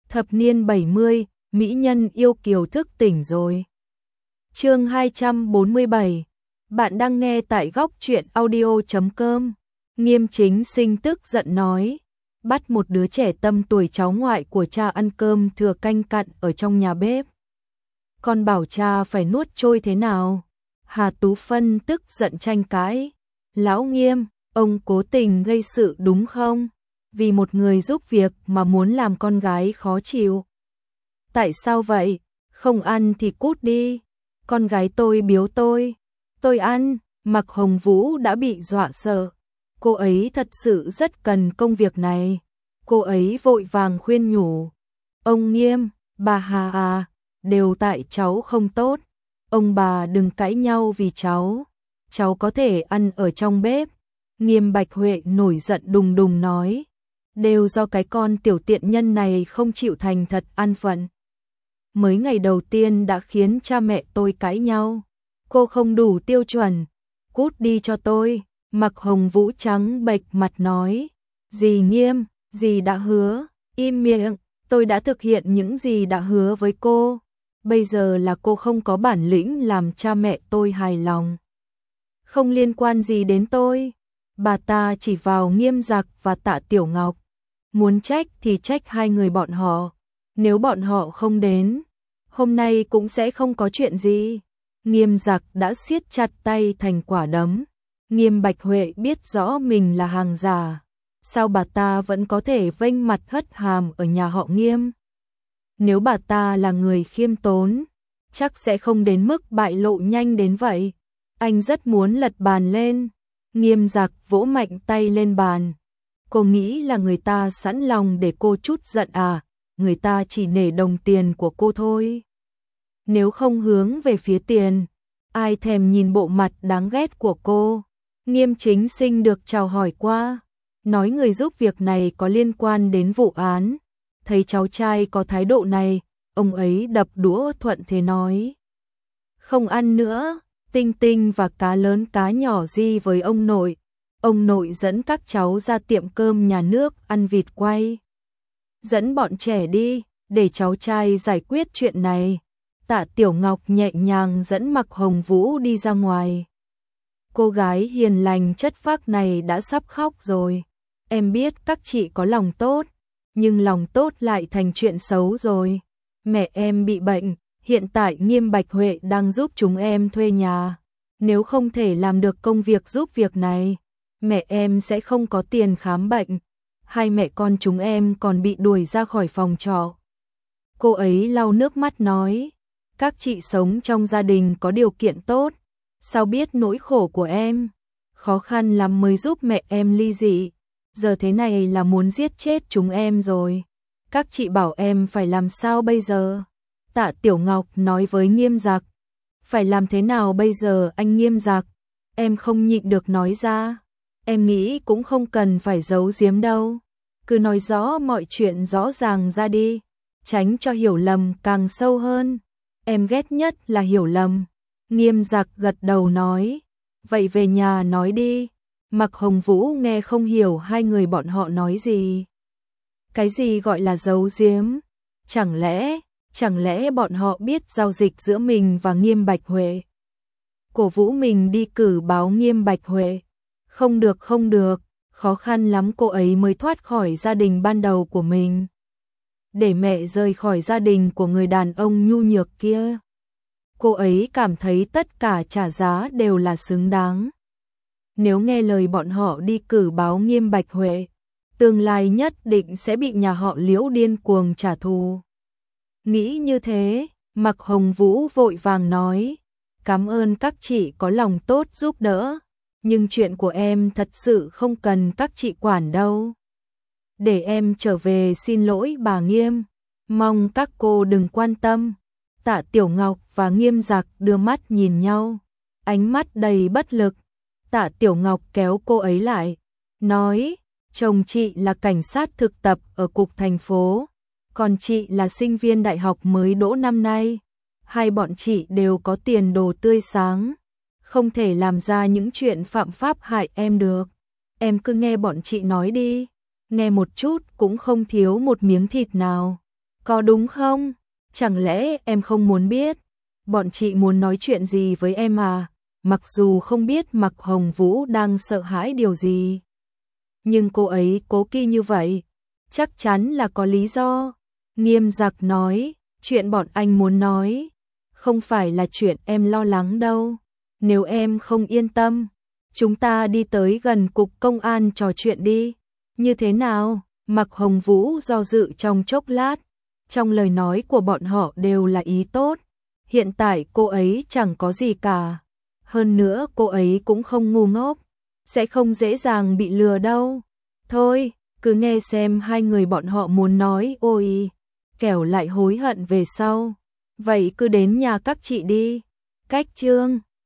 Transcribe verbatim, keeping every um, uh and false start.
Thập niên bảy mươi, mỹ nhân yêu kiều thức tỉnh rồi. Chương hai trăm bốn mươi bảy. Bạn đang nghe tại góc truyện audio chấm com. Nghiêm Chính Sinh tức giận nói, bắt một đứa trẻ tầm tuổi cháu ngoại của cha ăn cơm thừa canh cặn ở trong nhà bếp. Con bảo cha phải nuốt trôi thế nào? Hà Tú Phân tức giận tranh cãi. Lão Nghiêm, ông cố tình gây sự đúng không? Vì một người giúp việc mà muốn làm con gái khó chịu. Tại sao vậy? Không ăn thì cút đi. Con gái tôi biếu tôi. Tôi ăn. Mạc Hồng Vũ đã bị dọa sợ. Cô ấy thật sự rất cần công việc này. Cô ấy vội vàng khuyên nhủ. Ông Nghiêm, bà Hà à, đều tại cháu không tốt. Ông bà đừng cãi nhau vì cháu. Cháu có thể ăn ở trong bếp. Nghiêm Bạch Huệ nổi giận đùng đùng nói. Đều do cái con tiểu tiện nhân này không chịu thành thật an phận. Mới ngày đầu tiên đã khiến cha mẹ tôi cãi nhau. Cô không đủ tiêu chuẩn. Cút đi cho tôi. Mạc Hồng Vũ trắng bệch mặt nói. Dì Nghiêm, dì đã hứa. Im miệng, tôi đã thực hiện những gì đã hứa với cô. Bây giờ là cô không có bản lĩnh làm cha mẹ tôi hài lòng. Không liên quan gì đến tôi. Bà ta chỉ vào Nghiêm Giặc và Tạ Tiểu Ngọc. Muốn trách thì trách hai người bọn họ. Nếu bọn họ không đến, hôm nay cũng sẽ không có chuyện gì. Nghiêm Giặc đã siết chặt tay thành quả đấm. Nghiêm Bạch Huệ biết rõ mình là hàng giả. Sao bà ta vẫn có thể vênh mặt hất hàm ở nhà họ Nghiêm? Nếu bà ta là người khiêm tốn, chắc sẽ không đến mức bại lộ nhanh đến vậy. Anh rất muốn lật bàn lên. Nghiêm Giặc vỗ mạnh tay lên bàn. Cô nghĩ là người ta sẵn lòng để cô chút giận à? Người ta chỉ nể đồng tiền của cô thôi. Nếu không hướng về phía tiền, ai thèm nhìn bộ mặt đáng ghét của cô? Nghiêm Chính Sinh được chào hỏi qua, nói người giúp việc này có liên quan đến vụ án. Thấy cháu trai có thái độ này, ông ấy đập đũa thuận thế nói. Không ăn nữa, Tinh Tinh và cá lớn cá nhỏ di với ông nội. Ông nội dẫn các cháu ra tiệm cơm nhà nước ăn vịt quay. Dẫn bọn trẻ đi, để cháu trai giải quyết chuyện này. Tạ Tiểu Ngọc nhẹ nhàng dẫn Mạc Hồng Vũ đi ra ngoài. Cô gái hiền lành chất phác này đã sắp khóc rồi. Em biết các chị có lòng tốt, nhưng lòng tốt lại thành chuyện xấu rồi. Mẹ em bị bệnh, hiện tại Nghiêm Bạch Huệ đang giúp chúng em thuê nhà. Nếu không thể làm được công việc giúp việc này, mẹ em sẽ không có tiền khám bệnh. Hai mẹ con chúng em còn bị đuổi ra khỏi phòng trọ. Cô ấy lau nước mắt nói, các chị sống trong gia đình có điều kiện tốt, sao biết nỗi khổ của em? Khó khăn lắm mới giúp mẹ em ly dị, giờ thế này là muốn giết chết chúng em rồi. Các chị bảo em phải làm sao bây giờ? Tạ Tiểu Ngọc nói với Nghiêm Giặc. Phải làm thế nào bây giờ anh Nghiêm Giặc? Em không nhịn được nói ra. Em nghĩ cũng không cần phải giấu giếm đâu. Cứ nói rõ mọi chuyện rõ ràng ra đi, tránh cho hiểu lầm càng sâu hơn. Em ghét nhất là hiểu lầm. Nghiêm Giặc gật đầu nói. Vậy về nhà nói đi. Mạc Hồng Vũ nghe không hiểu hai người bọn họ nói gì. Cái gì gọi là giấu giếm? Chẳng lẽ, chẳng lẽ bọn họ biết giao dịch giữa mình và Nghiêm Bạch Huệ? Cổ vũ mình đi cử báo Nghiêm Bạch Huệ. Không được không được, khó khăn lắm cô ấy mới thoát khỏi gia đình ban đầu của mình. Để mẹ rời khỏi gia đình của người đàn ông nhu nhược kia. Cô ấy cảm thấy tất cả trả giá đều là xứng đáng. Nếu nghe lời bọn họ đi cử báo Nghiêm Bạch Huệ, tương lai nhất định sẽ bị nhà họ Liễu điên cuồng trả thù. Nghĩ như thế, Mạc Hồng Vũ vội vàng nói, cảm ơn các chị có lòng tốt giúp đỡ, nhưng chuyện của em thật sự không cần các chị quản đâu. Để em trở về xin lỗi bà Nghiêm, mong các cô đừng quan tâm. Tạ Tiểu Ngọc và Nghiêm Giặc đưa mắt nhìn nhau, ánh mắt đầy bất lực. Tạ Tiểu Ngọc kéo cô ấy lại, nói, chồng chị là cảnh sát thực tập ở cục thành phố, còn chị là sinh viên đại học mới đỗ năm nay. Hai bọn chị đều có tiền đồ tươi sáng, không thể làm ra những chuyện phạm pháp hại em được. Em cứ nghe bọn chị nói đi, nghe một chút cũng không thiếu một miếng thịt nào. Có đúng không? Chẳng lẽ em không muốn biết? Bọn chị muốn nói chuyện gì với em à? Mặc dù không biết Mạc Hồng Vũ đang sợ hãi điều gì. Nhưng cô ấy cố kỳ như vậy, chắc chắn là có lý do. Nghiêm Giặc nói, chuyện bọn anh muốn nói, không phải là chuyện em lo lắng đâu. Nếu em không yên tâm, chúng ta đi tới gần cục công an trò chuyện đi. Như thế nào? Mạc Hồng Vũ do dự trong chốc lát. Trong lời nói của bọn họ đều là ý tốt. Hiện tại cô ấy chẳng có gì cả. Hơn nữa cô ấy cũng không ngu ngốc, sẽ không dễ dàng bị lừa đâu. Thôi, cứ nghe xem hai người bọn họ muốn nói ôi, kẻo lại hối hận về sau. Vậy cứ đến nhà các chị đi. Cách chương